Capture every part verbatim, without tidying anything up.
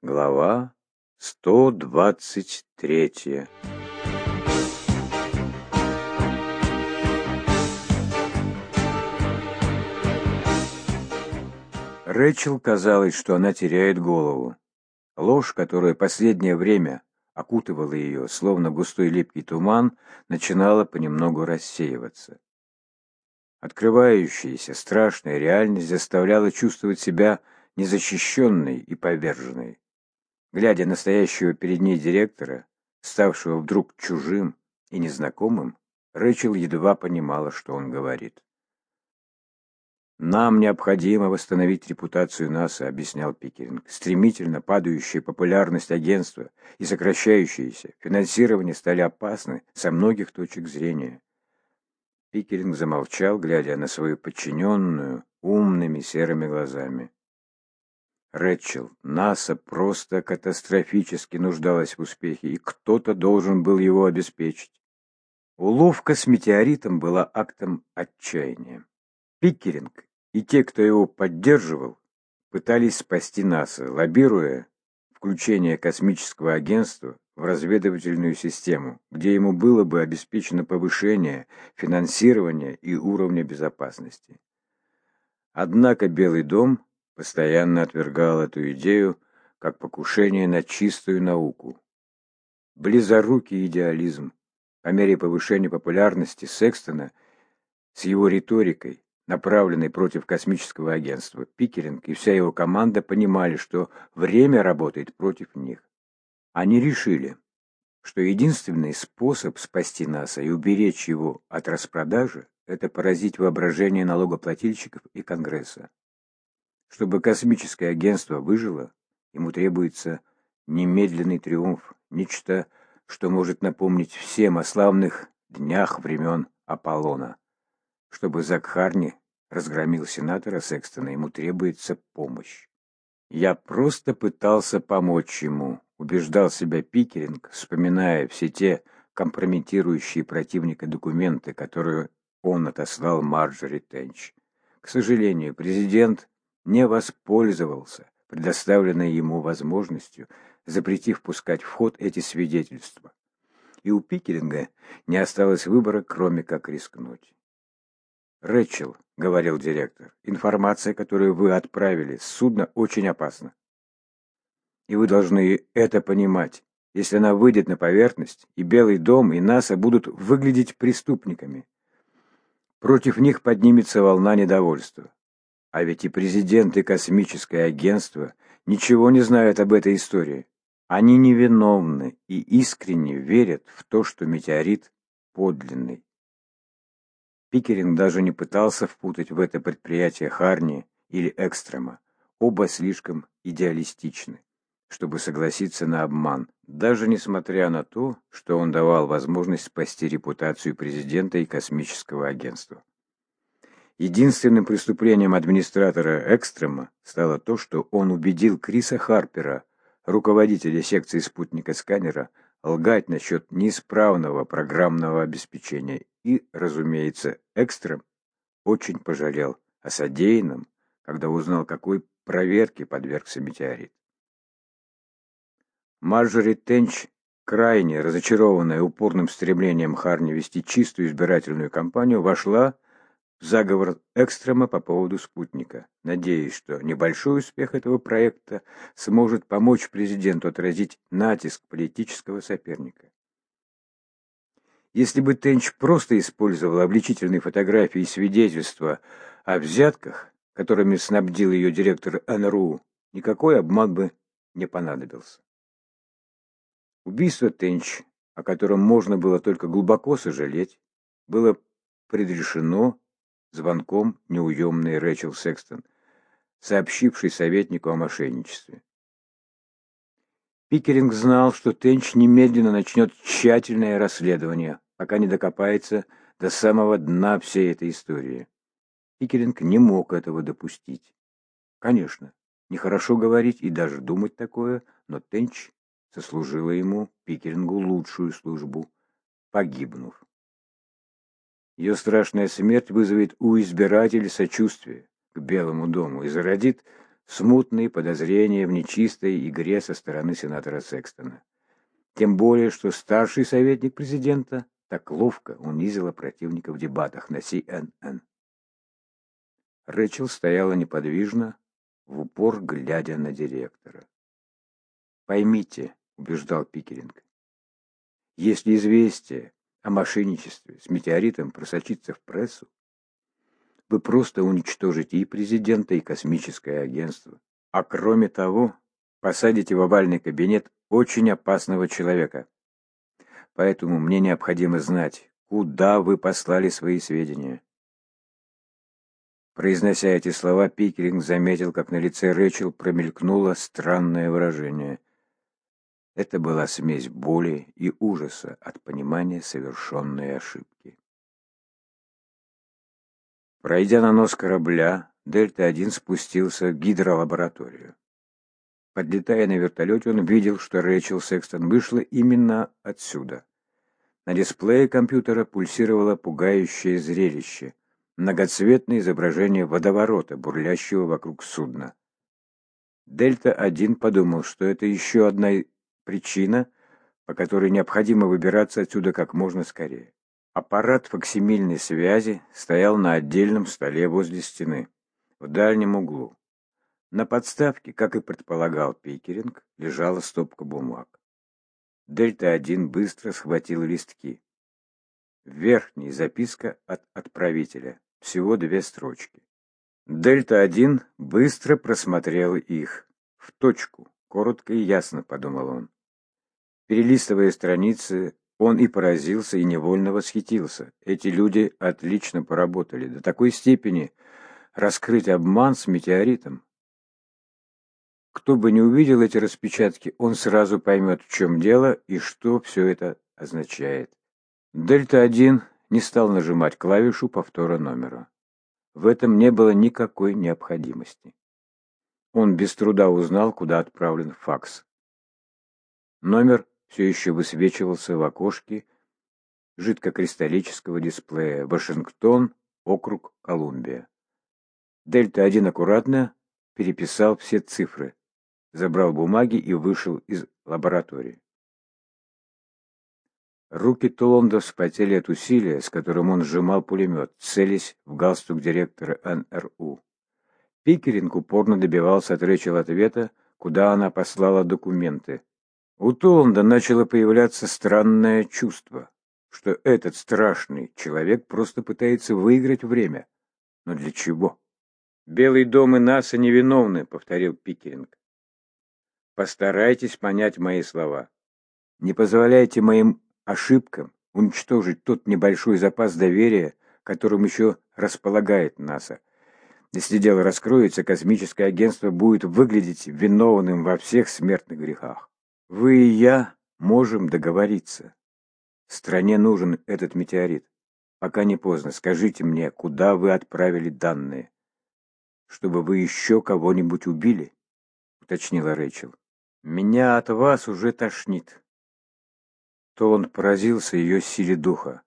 Глава сто двадцать третья. Рэчел казалось, что она теряет голову. Ложь, которая последнее время окутывала ее, словно густой липкий туман, начинала понемногу рассеиваться. Открывающаяся страшная реальность заставляла чувствовать себя незащищенной и поверженной. Глядя на стоящего перед ней директора, ставшего вдруг чужим и незнакомым, Рэчел едва понимала, что он говорит. «Нам необходимо восстановить репутацию НАСА», — объяснял Пикеринг. «Стремительно падающая популярность агентства и сокращающееся финансирование стали опасны со многих точек зрения». Пикеринг замолчал, глядя на свою подчиненную умными серыми глазами. Рэчел, НАСА просто катастрофически нуждалась в успехе, и кто-то должен был его обеспечить. Уловка с метеоритом была актом отчаяния. Пикеринг и те, кто его поддерживал, пытались спасти НАСА, лоббируя включение космического агентства в разведывательную систему, где ему было бы обеспечено повышение финансирования и уровня безопасности. Однако Белый дом постоянно отвергал эту идею как покушение на чистую науку. Близорукий идеализм по мере повышения популярности Секстона с его риторикой, направленной против космического агентства, Пикеринг и вся его команда понимали, что время работает против них. Они решили, что единственный способ спасти НАСА и уберечь его от распродажи – это поразить воображение налогоплательщиков и Конгресса. Чтобы космическое агентство выжило, ему требуется немедленный триумф, нечто, что может напомнить всем о славных днях времен Аполлона. Чтобы Зак Харни разгромил сенатора Секстона, ему требуется помощь. «Я просто пытался помочь ему», — убеждал себя Пикеринг, вспоминая все те компрометирующие противника документы, которые он отослал Марджори Тенч. К сожалению, президент не воспользовался предоставленной ему возможностью, запретив пускать в ход эти свидетельства. И у Пикеринга не осталось выбора, кроме как рискнуть. «Рэчел», — говорил директор, — «информация, которую вы отправили с судна, очень опасна. И вы должны это понимать. Если она выйдет на поверхность, и Белый дом, и НАСА будут выглядеть преступниками. Против них поднимется волна недовольства. А ведь и президент, и космическое агентство ничего не знают об этой истории. Они невиновны и искренне верят в то, что метеорит подлинный». Пикеринг даже не пытался впутать в это предприятие Харни или Экстрема. Оба слишком идеалистичны, чтобы согласиться на обман, даже несмотря на то, что он давал возможность спасти репутацию президента и космического агентства. Единственным преступлением администратора Экстрема стало то, что он убедил Криса Харпера, руководителя секции спутника-сканера, лгать насчет неисправного программного обеспечения. И, разумеется, Экстрем очень пожалел о содеянном, когда узнал, какой проверке подвергся метеорит. Марджори Тенч, крайне разочарованная упорным стремлением Харни вести чистую избирательную кампанию, вошла в заговор Экстрема по поводу спутника, надеясь, что небольшой успех этого проекта сможет помочь президенту отразить натиск политического соперника. Если бы Тенч просто использовал обличительные фотографии и свидетельства о взятках, которыми снабдил ее директор эн эр у, никакой обман бы не понадобился. Убийство Тенч, о котором можно было только глубоко сожалеть, было предрешено звонком неуемной Рэчел Секстон, сообщившей советнику о мошенничестве. Пикеринг знал, что Тенч немедленно начнет тщательное расследование, пока не докопается до самого дна всей этой истории. Пикеринг не мог этого допустить. Конечно, нехорошо говорить и даже думать такое, но Тенч сослужила ему, Пикерингу, лучшую службу, погибнув. Ее страшная смерть вызовет у избирателей сочувствие к Белому дому и зародит смутные подозрения в нечистой игре со стороны сенатора Секстона. Тем более, что старший советник президента так ловко унизила противника в дебатах на Си Эн Эн. Рэчел стояла неподвижно, в упор глядя на директора. «Поймите», — убеждал Пикеринг, — «если известие о мошенничестве с метеоритом просочится в прессу, вы просто уничтожите и президента, и космическое агентство. А кроме того, посадите в овальный кабинет очень опасного человека. Поэтому мне необходимо знать, куда вы послали свои сведения». Произнося эти слова, Пикеринг заметил, как на лице Рэчел промелькнуло странное выражение. Это была смесь боли и ужаса от понимания совершенной ошибки. Пройдя на нос корабля, Дельта-один спустился в гидролабораторию. Подлетая на вертолете, он видел, что Рэчел Секстон вышла именно отсюда. На дисплее компьютера пульсировало пугающее зрелище. Многоцветное изображение водоворота, бурлящего вокруг судна. Дельта-один подумал, что это еще одна причина, по которой необходимо выбираться отсюда как можно скорее. Аппарат факсимильной связи стоял на отдельном столе возле стены, в дальнем углу. На подставке, как и предполагал Пикеринг, лежала стопка бумаг. Дельта-один быстро схватил листки. Верхняя записка от отправителя. Всего две строчки. Дельта-один быстро просмотрел их. В точку. Коротко и ясно, подумал он. Перелистывая страницы, он и поразился, и невольно восхитился. Эти люди отлично поработали. До такой степени раскрыть обман с метеоритом. Кто бы не увидел эти распечатки, он сразу поймет, в чем дело и что все это означает. Дельта-один не стал нажимать клавишу повтора номера. В этом не было никакой необходимости. Он без труда узнал, куда отправлен факс. Номер все еще высвечивался в окошке жидкокристаллического дисплея. Вашингтон, округ Колумбия. Дельта-один аккуратно переписал все цифры, забрал бумаги и вышел из лаборатории. Руки Толланда вспотели от усилия, с которым он сжимал пулемет, целясь в галстук директора Эн Эр У. Пикеринг упорно добивался от Рэчел ответа, куда она послала документы. У Толланда начало появляться странное чувство, что этот страшный человек просто пытается выиграть время. Но для чего? «Белый дом и НАСА невиновны», — повторил Пикеринг. «Постарайтесь понять мои слова. Не позволяйте моим ошибкам уничтожить тот небольшой запас доверия, которым еще располагает НАСА. Если дело раскроется, космическое агентство будет выглядеть виновным во всех смертных грехах. Вы и я можем договориться. Стране нужен этот метеорит. Пока не поздно, скажите мне, куда вы отправили данные? Чтобы вы еще кого-нибудь убили?» — уточнила Рэчел. «Меня от вас уже тошнит». То он поразился ее силе духа.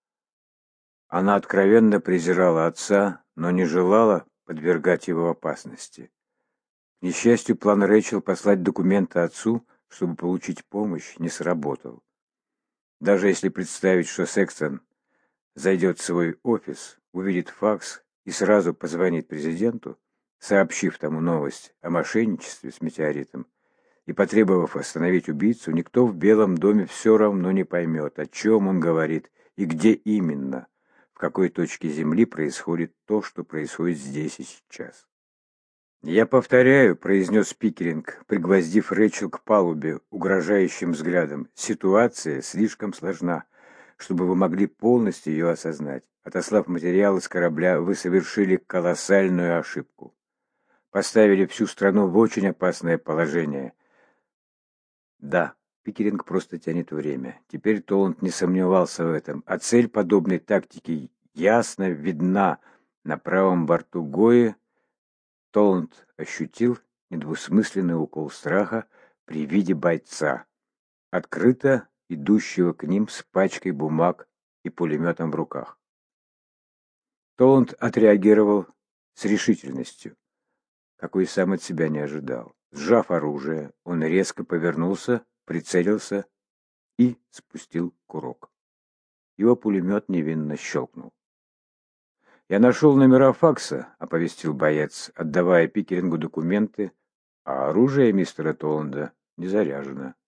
Она откровенно презирала отца, но не желала подвергать его опасности. К несчастью, план Рэчел послать документы отцу, чтобы получить помощь, не сработал. Даже если представить, что Секстон зайдет в свой офис, увидит факс и сразу позвонит президенту, сообщив тому новость о мошенничестве с метеоритом, и потребовав остановить убийцу, никто в Белом доме все равно не поймет, о чем он говорит и где именно, в какой точке Земли происходит то, что происходит здесь и сейчас. «Я повторяю», — произнес Пикеринг, пригвоздив Рэчел к палубе угрожающим взглядом, — «ситуация слишком сложна, чтобы вы могли полностью ее осознать. Отослав материалы с корабля, вы совершили колоссальную ошибку. Поставили всю страну в очень опасное положение». Да, Пикеринг просто тянет время. Теперь Толланд не сомневался в этом, а цель подобной тактики ясно видна на правом борту Гои. Толланд ощутил недвусмысленный укол страха при виде бойца, открыто идущего к ним с пачкой бумаг и пулеметом в руках. Толланд отреагировал с решительностью. какой сам от себя не ожидал. Сжав оружие, он резко повернулся, прицелился и спустил курок. Его пулемет невинно щелкнул. «Я нашел номера факса», — оповестил боец, отдавая Пикерингу документы, «а оружие мистера Толланда не заряжено».